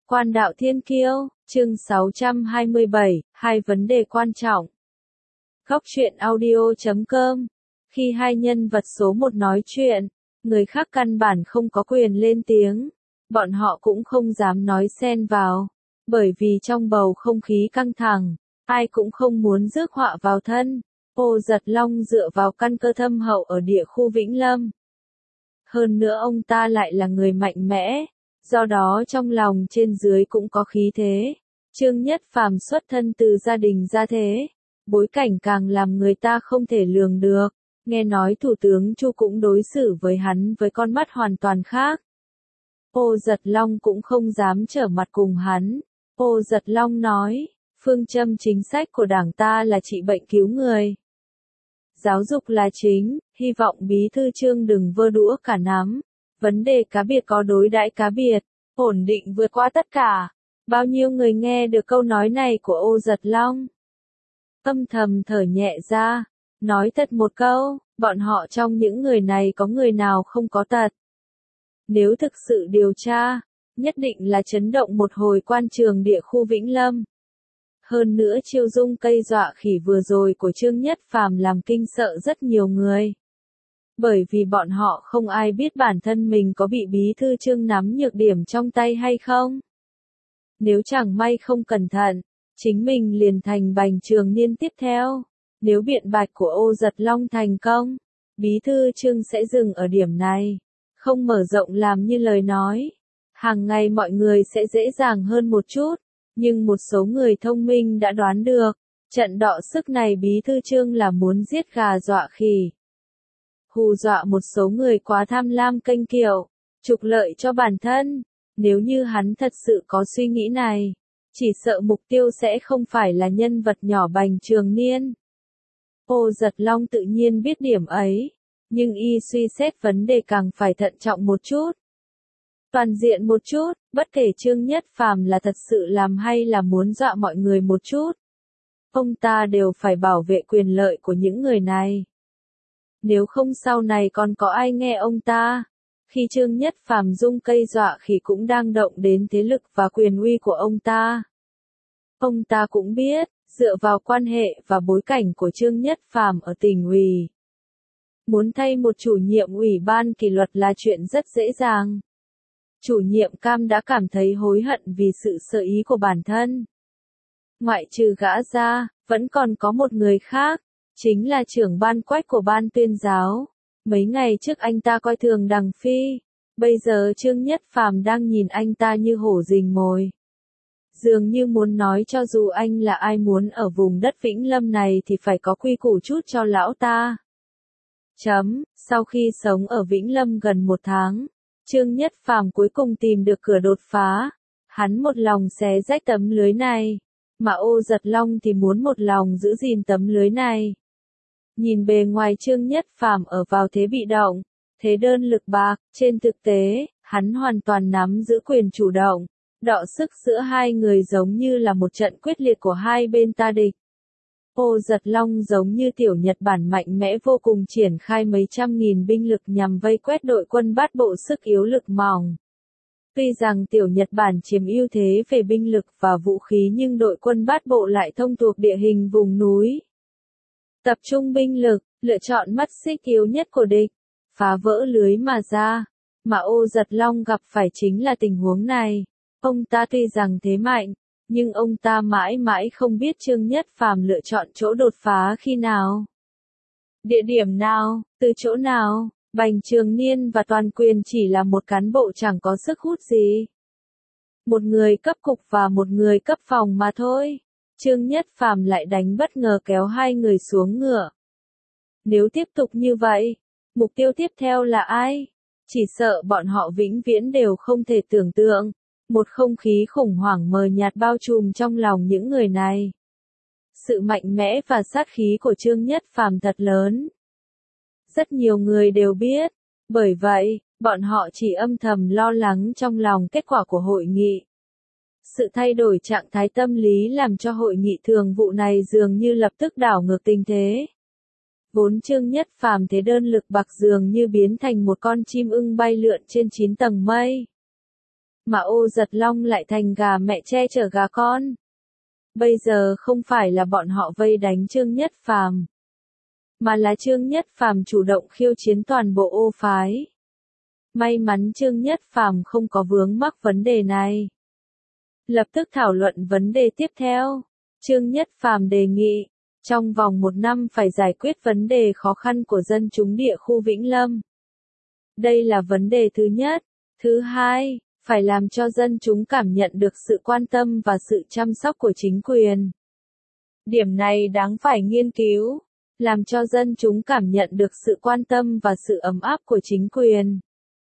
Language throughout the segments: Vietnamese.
Quan đạo thiên kiêu, chương 627, hai vấn đề quan trọng. Góc truyện audio.com. Khi hai nhân vật số một nói chuyện, người khác căn bản không có quyền lên tiếng. Bọn họ cũng không dám nói xen vào. Bởi vì trong bầu không khí căng thẳng, ai cũng không muốn rước họa vào thân. Ô Giật Long dựa vào căn cơ thâm hậu ở địa khu Vĩnh Lâm. Hơn nữa ông ta lại là người mạnh mẽ. Do đó trong lòng trên dưới cũng có khí thế. Trương Nhất Phàm xuất thân từ gia đình gia thế, bối cảnh càng làm người ta không thể lường được. Nghe nói Thủ tướng Chu cũng đối xử với hắn với con mắt hoàn toàn khác. Ô Giật Long cũng không dám trở mặt cùng hắn. Ô Giật Long nói, phương châm chính sách của đảng ta là trị bệnh cứu người. Giáo dục là chính, hy vọng bí thư Trương đừng vơ đũa cả nắm. Vấn đề cá biệt có đối đãi cá biệt, ổn định vượt qua tất cả. Bao nhiêu người nghe được câu nói này của Ô Giật Long? Âm thầm thở nhẹ ra, nói thật một câu, bọn họ trong những người này có người nào không có tật. Nếu thực sự điều tra, nhất định là chấn động một hồi quan trường địa khu Vĩnh Lâm. Hơn nữa chiêu dung cây dọa khỉ vừa rồi của Trương Nhất Phàm làm kinh sợ rất nhiều người. Bởi vì bọn họ không ai biết bản thân mình có bị bí thư Trương nắm nhược điểm trong tay hay không. Nếu chẳng may không cẩn thận, chính mình liền thành bành trường niên tiếp theo. Nếu biện bạch của Ô Giật Long thành công, bí thư Trương sẽ dừng ở điểm này, không mở rộng làm như lời nói. Hàng ngày mọi người sẽ dễ dàng hơn một chút, nhưng một số người thông minh đã đoán được, trận đọ sức này bí thư Trương là muốn giết gà dọa khỉ. Hù dọa một số người quá tham lam kênh kiệu, trục lợi cho bản thân. Nếu như hắn thật sự có suy nghĩ này, chỉ sợ mục tiêu sẽ không phải là nhân vật nhỏ bành trường niên. Ô Giật Long tự nhiên biết điểm ấy, nhưng y suy xét vấn đề càng phải thận trọng một chút. Toàn diện một chút, bất kể Trương Nhất Phàm là thật sự làm hay là muốn dọa mọi người một chút. Ông ta đều phải bảo vệ quyền lợi của những người này. Nếu không sau này còn có ai nghe ông ta. Khi Trương Nhất Phàm dung cây dọa khỉ cũng đang động đến thế lực và quyền uy của ông ta. Ông ta cũng biết, dựa vào quan hệ và bối cảnh của Trương Nhất Phàm ở tỉnh ủy. Muốn thay một chủ nhiệm ủy ban kỷ luật là chuyện rất dễ dàng. Chủ nhiệm Cam đã cảm thấy hối hận vì sự sơ ý của bản thân. Ngoại trừ gã ra, vẫn còn có một người khác, chính là trưởng ban Quách của ban tuyên giáo. Mấy ngày trước anh ta coi thường Đằng Phi, bây giờ Trương Nhất Phàm đang nhìn anh ta như hổ rình mồi. Dường như muốn nói cho dù anh là ai muốn ở vùng đất Vĩnh Lâm này thì phải có quy củ chút cho lão ta. Sau khi sống ở Vĩnh Lâm gần 1 tháng, Trương Nhất Phàm cuối cùng tìm được cửa đột phá. Hắn một lòng xé rách tấm lưới này, mà Ô Giật Long thì muốn một lòng giữ gìn tấm lưới này. Nhìn bề ngoài Trương Nhất Phàm ở vào thế bị động, thế đơn lực bạc, trên thực tế, hắn hoàn toàn nắm giữ quyền chủ động. Đọ sức giữa hai người giống như là một trận quyết liệt của hai bên ta địch. Ô Giật Long giống như tiểu Nhật Bản mạnh mẽ vô cùng triển khai mấy trăm nghìn binh lực nhằm vây quét đội quân bát bộ sức yếu lực mỏng. Tuy rằng tiểu Nhật Bản chiếm ưu thế về binh lực và vũ khí nhưng đội quân bát bộ lại thông thuộc địa hình vùng núi. Tập trung binh lực, lựa chọn mắt xích yếu nhất của địch, phá vỡ lưới mà ra. Mà Ô Giật Long gặp phải chính là tình huống này. Ông ta tuy rằng thế mạnh, nhưng ông ta mãi mãi không biết Trương Nhất Phàm lựa chọn chỗ đột phá khi nào. Địa điểm nào, từ chỗ nào, Bành Trường Niên và Toàn Quyền chỉ là một cán bộ chẳng có sức hút gì. Một người cấp cục và một người cấp phòng mà thôi. Trương Nhất Phàm lại đánh bất ngờ kéo hai người xuống ngựa. Nếu tiếp tục như vậy, mục tiêu tiếp theo là ai? Chỉ sợ bọn họ vĩnh viễn đều không thể tưởng tượng. Một không khí khủng hoảng mờ nhạt bao trùm trong lòng những người này. Sự mạnh mẽ và sát khí của Trương Nhất Phàm thật lớn. Rất nhiều người đều biết. Bởi vậy, bọn họ chỉ âm thầm lo lắng trong lòng kết quả của hội nghị. Sự thay đổi trạng thái tâm lý làm cho hội nghị thường vụ này dường như lập tức đảo ngược tình thế. Vốn Trương Nhất Phàm thế đơn lực bạc dường như biến thành một con chim ưng bay lượn trên 9 tầng mây. mà Ô Giật Long lại thành gà mẹ che chở gà con. Bây giờ không phải là bọn họ vây đánh Trương Nhất Phàm, mà là Trương Nhất Phàm chủ động khiêu chiến toàn bộ Ô phái. May mắn Trương Nhất Phàm không có vướng mắc vấn đề này. Lập tức thảo luận vấn đề tiếp theo. Trương Nhất Phàm đề nghị, trong vòng 1 năm phải giải quyết vấn đề khó khăn của dân chúng địa khu Vĩnh Lâm. Đây là vấn đề thứ nhất. Thứ hai, phải làm cho dân chúng cảm nhận được sự quan tâm và sự chăm sóc của chính quyền. Điểm này đáng phải nghiên cứu, làm cho dân chúng cảm nhận được sự quan tâm và sự ấm áp của chính quyền.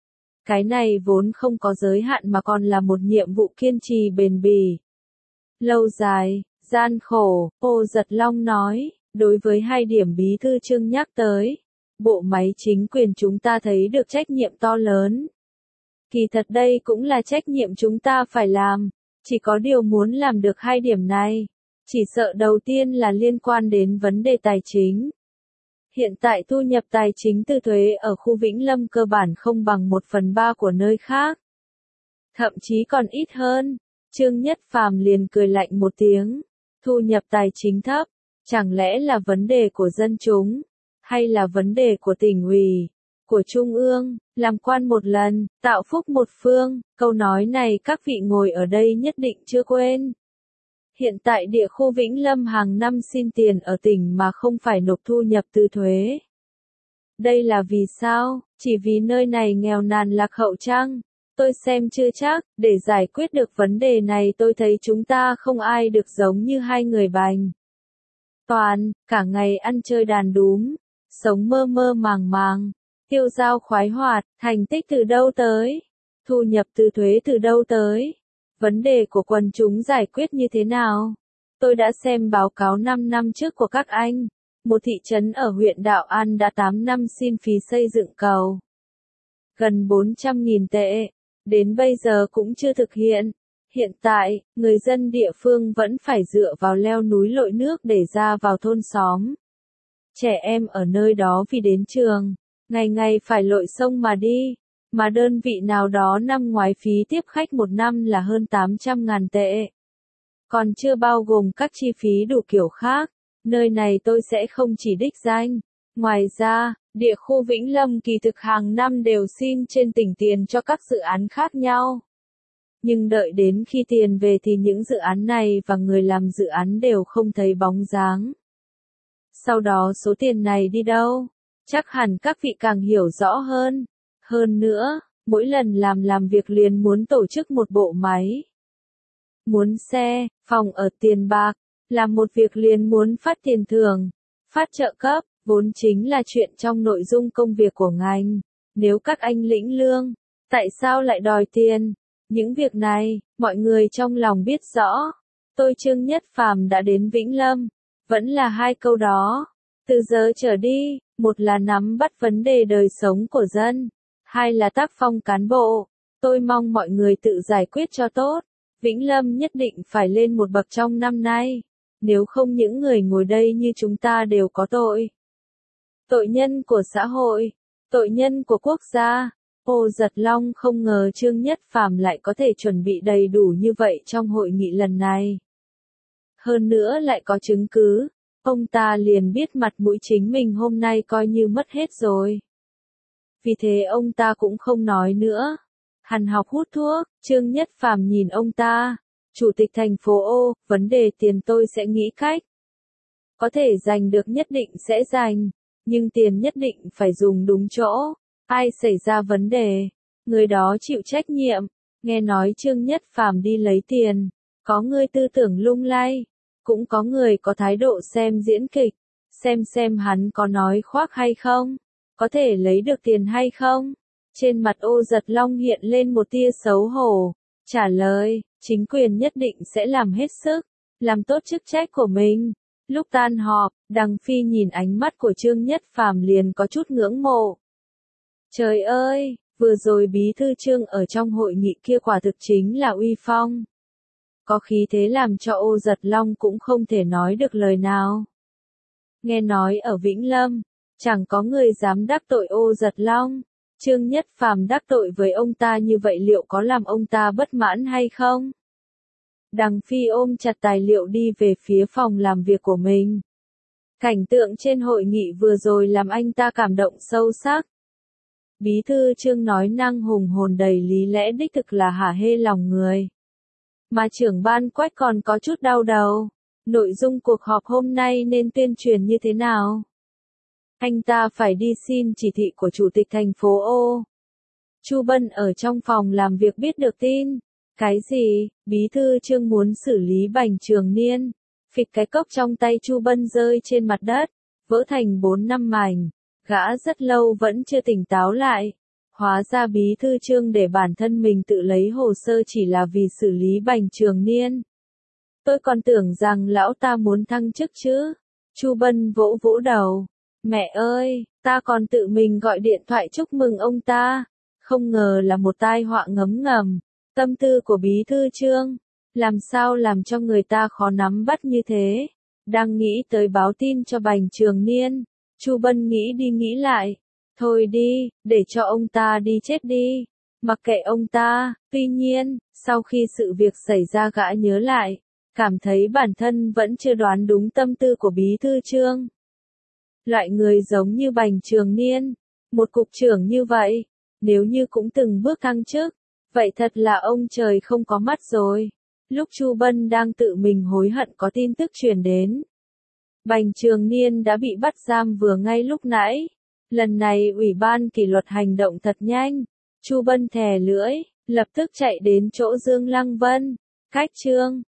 Cái này vốn không có giới hạn mà còn là một nhiệm vụ kiên trì bền bỉ. Lâu dài, gian khổ, Ô Giật Long nói, đối với 2 điểm bí thư Trương nhắc tới, bộ máy chính quyền chúng ta thấy được trách nhiệm to lớn. Kỳ thật đây cũng là trách nhiệm chúng ta phải làm, chỉ có điều muốn làm được 2 điểm này, chỉ sợ đầu tiên là liên quan đến vấn đề tài chính. Hiện tại thu nhập tài chính từ thuế ở khu Vĩnh Lâm cơ bản không bằng 1/3 của nơi khác. Thậm chí còn ít hơn. Trương Nhất Phàm liền cười lạnh một tiếng. Thu nhập tài chính thấp, chẳng lẽ là vấn đề của dân chúng, hay là vấn đề của tỉnh ủy, của trung ương, làm quan một lần, tạo phúc một phương, câu nói này các vị ngồi ở đây nhất định chưa quên. Hiện tại địa khu Vĩnh Lâm hàng năm xin tiền ở tỉnh mà không phải nộp thu nhập từ thuế. Đây là vì sao? Chỉ vì nơi này nghèo nàn lạc hậu chăng? Tôi xem chưa chắc, để giải quyết được vấn đề này tôi thấy chúng ta không ai được giống như 2 người Bành Toàn, cả ngày ăn chơi đàn đúm, sống mơ mơ màng màng, tiêu dao khoái hoạt, thành tích từ đâu tới? Thu nhập từ thuế từ đâu tới? Vấn đề của quần chúng giải quyết như thế nào? Tôi đã xem báo cáo 5 năm trước của các anh. Một thị trấn ở huyện Đạo An đã 8 năm xin phí xây dựng cầu. Gần 400.000 tệ. Đến bây giờ cũng chưa thực hiện. Hiện tại, người dân địa phương vẫn phải dựa vào leo núi lội nước để ra vào thôn xóm. Trẻ em ở nơi đó vì đến trường, ngày ngày phải lội sông mà đi. Mà đơn vị nào đó năm ngoái phí tiếp khách 1 năm là hơn 800.000 tệ. Còn chưa bao gồm các chi phí đủ kiểu khác. Nơi này tôi sẽ không chỉ đích danh. Ngoài ra, địa khu Vĩnh Lâm kỳ thực hàng năm đều xin trên tỉnh tiền cho các dự án khác nhau. Nhưng đợi đến khi tiền về thì những dự án này và người làm dự án đều không thấy bóng dáng. Sau đó số tiền này đi đâu? Chắc hẳn các vị càng hiểu rõ hơn. Hơn nữa, mỗi lần làm việc liền muốn tổ chức một bộ máy. Muốn xe, phòng ở tiền bạc, làm một việc liền muốn phát tiền thưởng, phát trợ cấp, vốn chính là chuyện trong nội dung công việc của ngành. Nếu các anh lĩnh lương, tại sao lại đòi tiền? Những việc này, mọi người trong lòng biết rõ. Tôi Trương Nhất Phàm đã đến Vĩnh Lâm, vẫn là 2 câu đó. Từ giờ trở đi, một là nắm bắt vấn đề đời sống của dân, 2 là tác phong cán bộ. Tôi mong mọi người tự giải quyết cho tốt. Vĩnh Lâm nhất định phải lên một bậc trong năm nay. Nếu không những người ngồi đây như chúng ta đều có tội. Tội nhân của xã hội, tội nhân của quốc gia. Ô Giật Long không ngờ Trương Nhất Phàm lại có thể chuẩn bị đầy đủ như vậy trong hội nghị lần này. Hơn nữa lại có chứng cứ, ông ta liền biết mặt mũi chính mình hôm nay coi như mất hết rồi. Vì thế ông ta cũng không nói nữa. Hằn học hút thuốc, Trương Nhất Phàm nhìn ông ta. Chủ tịch thành phố Ô, vấn đề tiền tôi sẽ nghĩ cách. Có thể giành được nhất định sẽ giành, nhưng tiền nhất định phải dùng đúng chỗ. Ai xảy ra vấn đề, người đó chịu trách nhiệm. Nghe nói Trương Nhất Phàm đi lấy tiền, có người tư tưởng lung lay, cũng có người có thái độ xem diễn kịch, xem hắn có nói khoác hay không, có thể lấy được tiền hay không. Trên mặt Ô Giật Long hiện lên một tia xấu hổ, trả lời, chính quyền nhất định sẽ làm hết sức, làm tốt chức trách của mình. Lúc tan họp, Đằng Phi nhìn ánh mắt của Trương Nhất Phàm liền có chút ngưỡng mộ. Trời ơi, vừa rồi bí thư Trương ở trong hội nghị kia quả thực chính là uy phong. Có khí thế làm cho Ô Giật Long cũng không thể nói được lời nào. Nghe nói ở Vĩnh Lâm, chẳng có người dám đắc tội Ô Giật Long. Trương Nhất Phàm đắc tội với ông ta như vậy liệu có làm ông ta bất mãn hay không? Đằng Phi ôm chặt tài liệu đi về phía phòng làm việc của mình. Cảnh tượng trên hội nghị vừa rồi làm anh ta cảm động sâu sắc. Bí thư Trương nói năng hùng hồn đầy lý lẽ đích thực là hả hê lòng người. Mà trưởng ban Quách còn có chút đau đầu. Nội dung cuộc họp hôm nay nên tuyên truyền như thế nào? Anh ta phải đi xin chỉ thị của Chủ tịch thành phố O. Chu Bân ở trong phòng làm việc biết được tin. Cái gì? Bí thư Trương muốn xử lý Bành Trường Niên. Phịch cái cốc trong tay Chu Bân rơi trên mặt đất, vỡ thành 4-5 mảnh. Gã rất lâu vẫn chưa tỉnh táo lại. Hóa ra bí thư Trương để bản thân mình tự lấy hồ sơ chỉ là vì xử lý Bành Trường Niên. Tôi còn tưởng rằng lão ta muốn thăng chức chứ. Chu Bân vỗ vỗ đầu. Mẹ ơi, ta còn tự mình gọi điện thoại chúc mừng ông ta. Không ngờ là một tai họa ngấm ngầm. Tâm tư của bí thư Trương, làm sao làm cho người ta khó nắm bắt như thế. Đang nghĩ tới báo tin cho Bành Trường Niên, Chu Bân nghĩ đi nghĩ lại. Thôi đi, để cho ông ta đi chết đi. Mặc kệ ông ta, tuy nhiên, sau khi sự việc xảy ra gã nhớ lại, cảm thấy bản thân vẫn chưa đoán đúng tâm tư của bí thư Trương. Loại người giống như Bành Trường Niên, một cục trưởng như vậy, nếu như cũng từng bước thăng chức, vậy thật là ông trời không có mắt rồi. Lúc Chu Bân đang tự mình hối hận có tin tức truyền đến. Bành Trường Niên đã bị bắt giam vừa ngay lúc nãy. Lần này Ủy ban kỷ luật hành động thật nhanh. Chu Bân thè lưỡi, lập tức chạy đến chỗ Dương Lăng Vân. Cách Trương,